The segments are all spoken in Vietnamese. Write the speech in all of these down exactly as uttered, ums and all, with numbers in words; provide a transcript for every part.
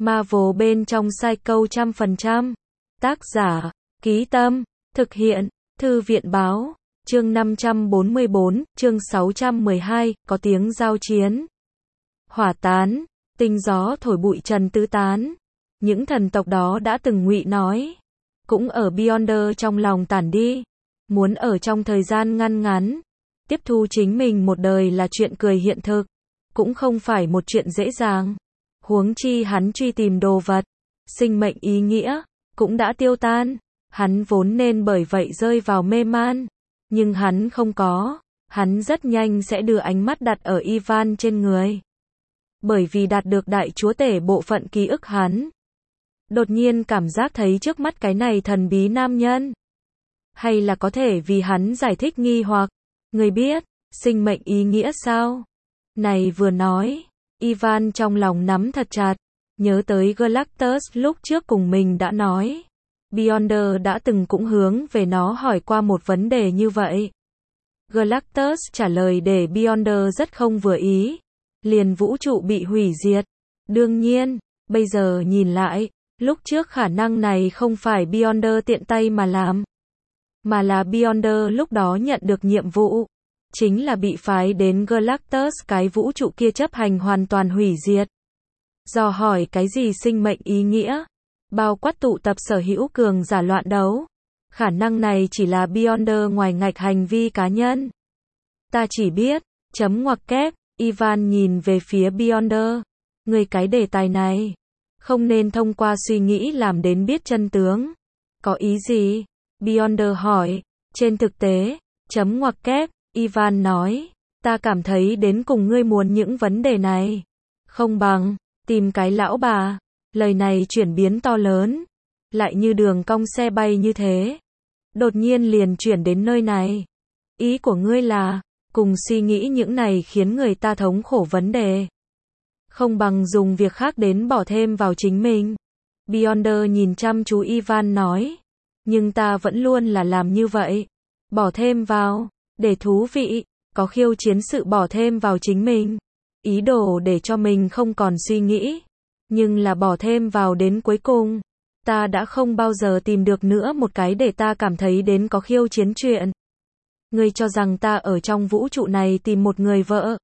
Marvel bên trong Psycho trăm phần trăm. Tác giả, Ký Tâm, thực hiện, Thư viện Báo, chương năm trăm bốn mươi bốn, chương sáu trăm mười hai, có tiếng giao chiến. Hỏa tán, tinh gió thổi bụi trần tứ tán. Những thần tộc đó đã từng ngụy nói, cũng ở Beyonder trong lòng tản đi. Muốn ở trong thời gian ngăn ngắn, tiếp thu chính mình một đời là chuyện cười hiện thực, cũng không phải một chuyện dễ dàng. Huống chi hắn truy tìm đồ vật, sinh mệnh ý nghĩa, cũng đã tiêu tan. Hắn vốn nên bởi vậy rơi vào mê man, nhưng hắn không có, hắn rất nhanh sẽ đưa ánh mắt đặt ở Ivan trên người. Bởi vì đạt được đại chúa tể bộ phận ký ức hắn. Đột nhiên cảm giác thấy trước mắt cái này thần bí nam nhân. Hay là có thể vì hắn giải thích nghi hoặc, người biết, sinh mệnh ý nghĩa sao? Này vừa nói, Ivan trong lòng nắm thật chặt, nhớ tới Galactus lúc trước cùng mình đã nói. Beyonder đã từng cũng hướng về nó hỏi qua một vấn đề như vậy. Galactus trả lời để Beyonder rất không vừa ý. Liền vũ trụ bị hủy diệt. Đương nhiên, bây giờ nhìn lại, lúc trước khả năng này không phải Beyonder tiện tay mà làm, mà là Beyonder lúc đó nhận được nhiệm vụ, chính là bị phái đến Galactus cái vũ trụ kia chấp hành hoàn toàn hủy diệt. Dò hỏi cái gì sinh mệnh ý nghĩa, bao quát tụ tập sở hữu cường giả loạn đấu. Khả năng này chỉ là Beyonder ngoài ngạch hành vi cá nhân. Ta chỉ biết, chấm ngoặc kép, Ivan nhìn về phía Beyonder. Người cái đề tài này, không nên thông qua suy nghĩ làm đến biết chân tướng. Có ý gì? Beyonder hỏi. Trên thực tế, chấm ngoặc kép, Ivan nói, ta cảm thấy đến cùng ngươi muốn những vấn đề này. Không bằng, tìm cái lão bà. Lời này chuyển biến to lớn, lại như đường cong xe bay như thế. Đột nhiên liền chuyển đến nơi này. Ý của ngươi là, cùng suy nghĩ những này khiến người ta thống khổ vấn đề. Không bằng dùng việc khác đến bỏ thêm vào chính mình. Beyonder nhìn chăm chú Ivan nói. Nhưng ta vẫn luôn là làm như vậy. Bỏ thêm vào, để thú vị, có khiêu chiến sự bỏ thêm vào chính mình. Ý đồ để cho mình không còn suy nghĩ. Nhưng là bỏ thêm vào đến cuối cùng. Ta đã không bao giờ tìm được nữa một cái để ta cảm thấy đến có khiêu chiến chuyện. Ngươi cho rằng ta ở trong vũ trụ này tìm một người vợ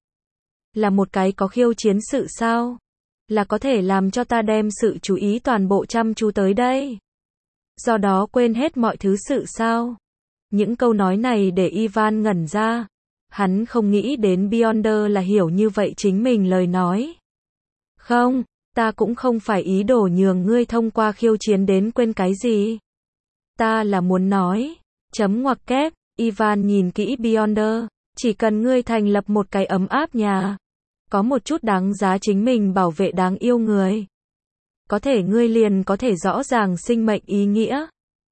là một cái có khiêu chiến sự sao? Là có thể làm cho ta đem sự chú ý toàn bộ chăm chú tới đây. Do đó quên hết mọi thứ sự sao? Những câu nói này để Ivan ngẩn ra. Hắn không nghĩ đến Beyonder là hiểu như vậy chính mình lời nói. Không, ta cũng không phải ý đồ nhường ngươi thông qua khiêu chiến đến quên cái gì. Ta là muốn nói, chấm ngoặc kép, Ivan nhìn kỹ Beyonder, chỉ cần ngươi thành lập một cái ấm áp nhà, có một chút đáng giá chính mình bảo vệ đáng yêu người. Có thể ngươi liền có thể rõ ràng sinh mệnh ý nghĩa.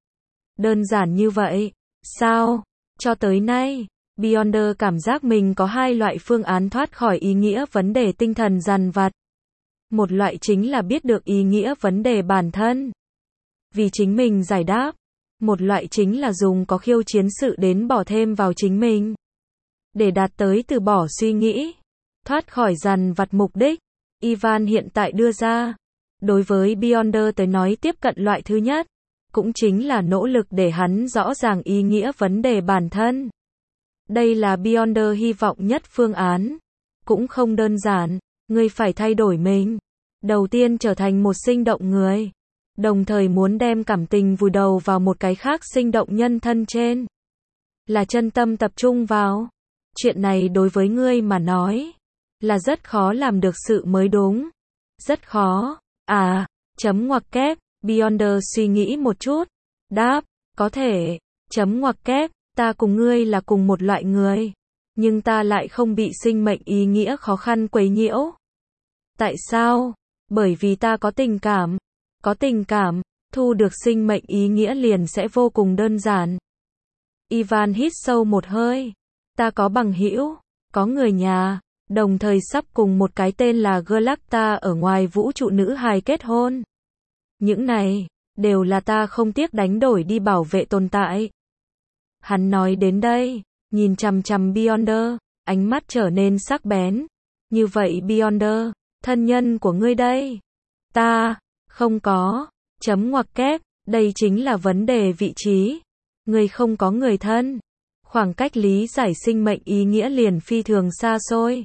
Đơn giản như vậy, sao? Cho tới nay, Beyonder cảm giác mình có hai loại phương án thoát khỏi ý nghĩa vấn đề tinh thần dằn vặt. Một loại chính là biết được ý nghĩa vấn đề bản thân, vì chính mình giải đáp. Một loại chính là dùng có khiêu chiến sự đến bỏ thêm vào chính mình, để đạt tới từ bỏ suy nghĩ, thoát khỏi dằn vặt mục đích. Ivan hiện tại đưa ra, đối với Beyonder tới nói tiếp cận loại thứ nhất, cũng chính là nỗ lực để hắn rõ ràng ý nghĩa vấn đề bản thân. Đây là Beyonder hy vọng nhất phương án. Cũng không đơn giản, ngươi phải thay đổi mình. Đầu tiên trở thành một sinh động người, đồng thời muốn đem cảm tình vùi đầu vào một cái khác sinh động nhân thân trên. Là chân tâm tập trung vào. Chuyện này đối với ngươi mà nói, là rất khó làm được sự mới đúng. Rất khó. À, chấm ngoặc kép, Beyonder suy nghĩ một chút. Đáp, có thể, chấm ngoặc kép, ta cùng ngươi là cùng một loại người. Nhưng ta lại không bị sinh mệnh ý nghĩa khó khăn quấy nhiễu. Tại sao? Bởi vì ta có tình cảm. Có tình cảm, thu được sinh mệnh ý nghĩa liền sẽ vô cùng đơn giản. Ivan hít sâu một hơi. Ta có bằng hữu, có người nhà, đồng thời sắp cùng một cái tên là Galacta ở ngoài vũ trụ nữ hài kết hôn. Những này, đều là ta không tiếc đánh đổi đi bảo vệ tồn tại. Hắn nói đến đây, nhìn chằm chằm Beyonder, ánh mắt trở nên sắc bén. Như vậy Beyonder, thân nhân của ngươi đây. Ta, không có, chấm ngoặc kép, đây chính là vấn đề vị trí. Ngươi không có người thân. Khoảng cách lý giải sinh mệnh ý nghĩa liền phi thường xa xôi.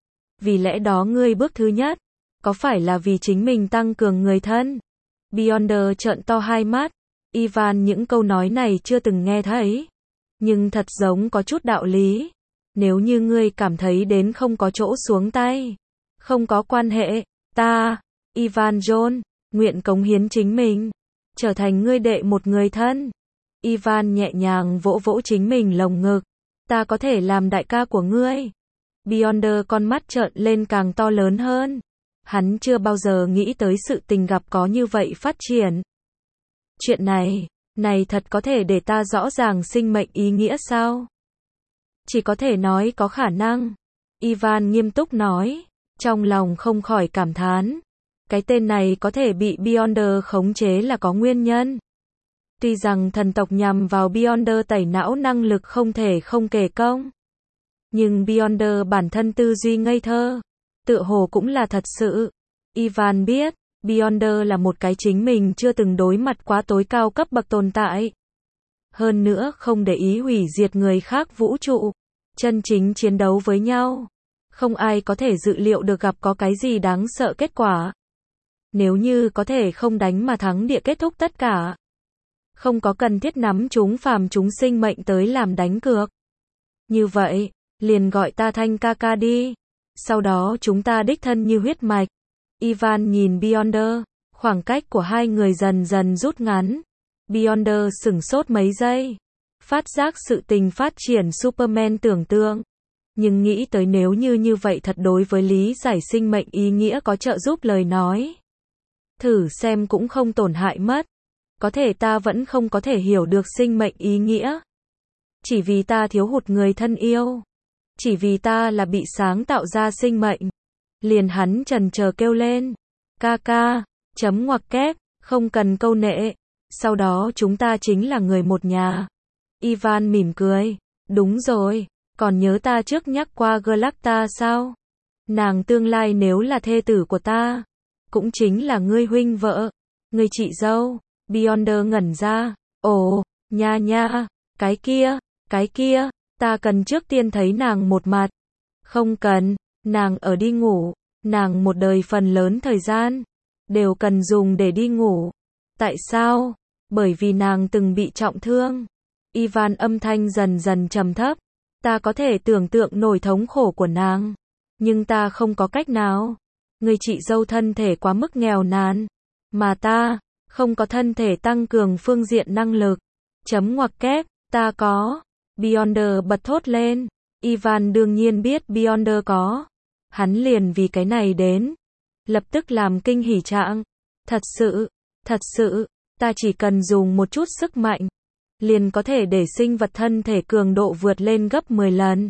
Vì lẽ đó ngươi bước thứ nhất, có phải là vì chính mình tăng cường người thân? Beyonder trợn to hai mắt. Ivan những câu nói này chưa từng nghe thấy. Nhưng thật giống có chút đạo lý. Nếu như ngươi cảm thấy đến không có chỗ xuống tay. Không có quan hệ. Ta, Ivan John, nguyện cống hiến chính mình. Trở thành ngươi đệ một người thân. Ivan nhẹ nhàng vỗ vỗ chính mình lồng ngực. Ta có thể làm đại ca của ngươi. Beyonder con mắt trợn lên càng to lớn hơn. Hắn chưa bao giờ nghĩ tới sự tình gặp có như vậy phát triển. Chuyện này, này thật có thể để ta rõ ràng sinh mệnh ý nghĩa sao? Chỉ có thể nói có khả năng. Ivan nghiêm túc nói, trong lòng không khỏi cảm thán. Cái tên này có thể bị Beyonder khống chế là có nguyên nhân. Tuy rằng thần tộc nhằm vào Beyonder tẩy não năng lực không thể không kể công. Nhưng Beyonder bản thân tư duy ngây thơ. Tựa hồ cũng là thật sự. Ivan biết, Beyonder là một cái chính mình chưa từng đối mặt quá tối cao cấp bậc tồn tại. Hơn nữa không để ý hủy diệt người khác vũ trụ. Chân chính chiến đấu với nhau. Không ai có thể dự liệu được gặp có cái gì đáng sợ kết quả. Nếu như có thể không đánh mà thắng địa kết thúc tất cả. Không có cần thiết nắm chúng phàm chúng sinh mệnh tới làm đánh cược. Như vậy, liền gọi ta thanh ca ca đi. Sau đó chúng ta đích thân như huyết mạch. Ivan nhìn Beyonder, khoảng cách của hai người dần dần rút ngắn. Beyonder sửng sốt mấy giây. Phát giác sự tình phát triển Superman tưởng tượng. Nhưng nghĩ tới nếu như như vậy thật đối với lý giải sinh mệnh ý nghĩa có trợ giúp lời nói. Thử xem cũng không tổn hại mất. Có thể ta vẫn không có thể hiểu được sinh mệnh ý nghĩa. Chỉ vì ta thiếu hụt người thân yêu. Chỉ vì ta là bị sáng tạo ra sinh mệnh. Liền hắn trần chờ kêu lên. Ca ca, chấm ngoặc kép, không cần câu nệ. Sau đó chúng ta chính là người một nhà. Ivan mỉm cười. Đúng rồi, còn nhớ ta trước nhắc qua Galacta sao? Nàng tương lai nếu là thê tử của ta. Cũng chính là ngươi huynh vợ. Ngươi chị dâu. Beyonder ngẩn ra. Ồ, nha nha, cái kia, cái kia. Ta cần trước tiên thấy nàng một mặt. Không cần, nàng ở đi ngủ. Nàng một đời phần lớn thời gian đều cần dùng để đi ngủ. Tại sao? Bởi vì nàng từng bị trọng thương. Ivan âm thanh dần dần trầm thấp. Ta có thể tưởng tượng nổi thống khổ của nàng. Nhưng ta không có cách nào. Người chị dâu thân thể quá mức nghèo nàn. Mà ta, không có thân thể tăng cường phương diện năng lực. Chấm ngoặc kép, ta có. Beyonder bật thốt lên. Ivan đương nhiên biết Beyonder có. Hắn liền vì cái này đến. Lập tức làm kinh hỉ trạng. Thật sự, thật sự, ta chỉ cần dùng một chút sức mạnh. Liền có thể để sinh vật thân thể cường độ vượt lên gấp mười lần.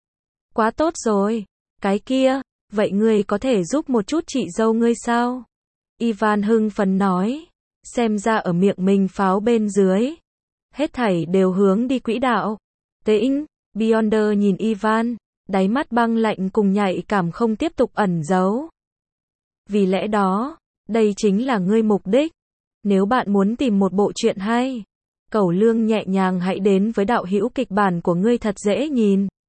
Quá tốt rồi. Cái kia, vậy ngươi có thể giúp một chút chị dâu ngươi sao? Ivan hưng phấn nói. Xem ra ở miệng mình pháo bên dưới. Hết thảy đều hướng đi quỹ đạo. Tĩnh, Beyonder nhìn Ivan. Đáy mắt băng lạnh cùng nhạy cảm không tiếp tục ẩn giấu. Vì lẽ đó, đây chính là ngươi mục đích. Nếu bạn muốn tìm một bộ truyện hay, Cẩu Lương nhẹ nhàng hãy đến với đạo hữu kịch bản của ngươi thật dễ nhìn.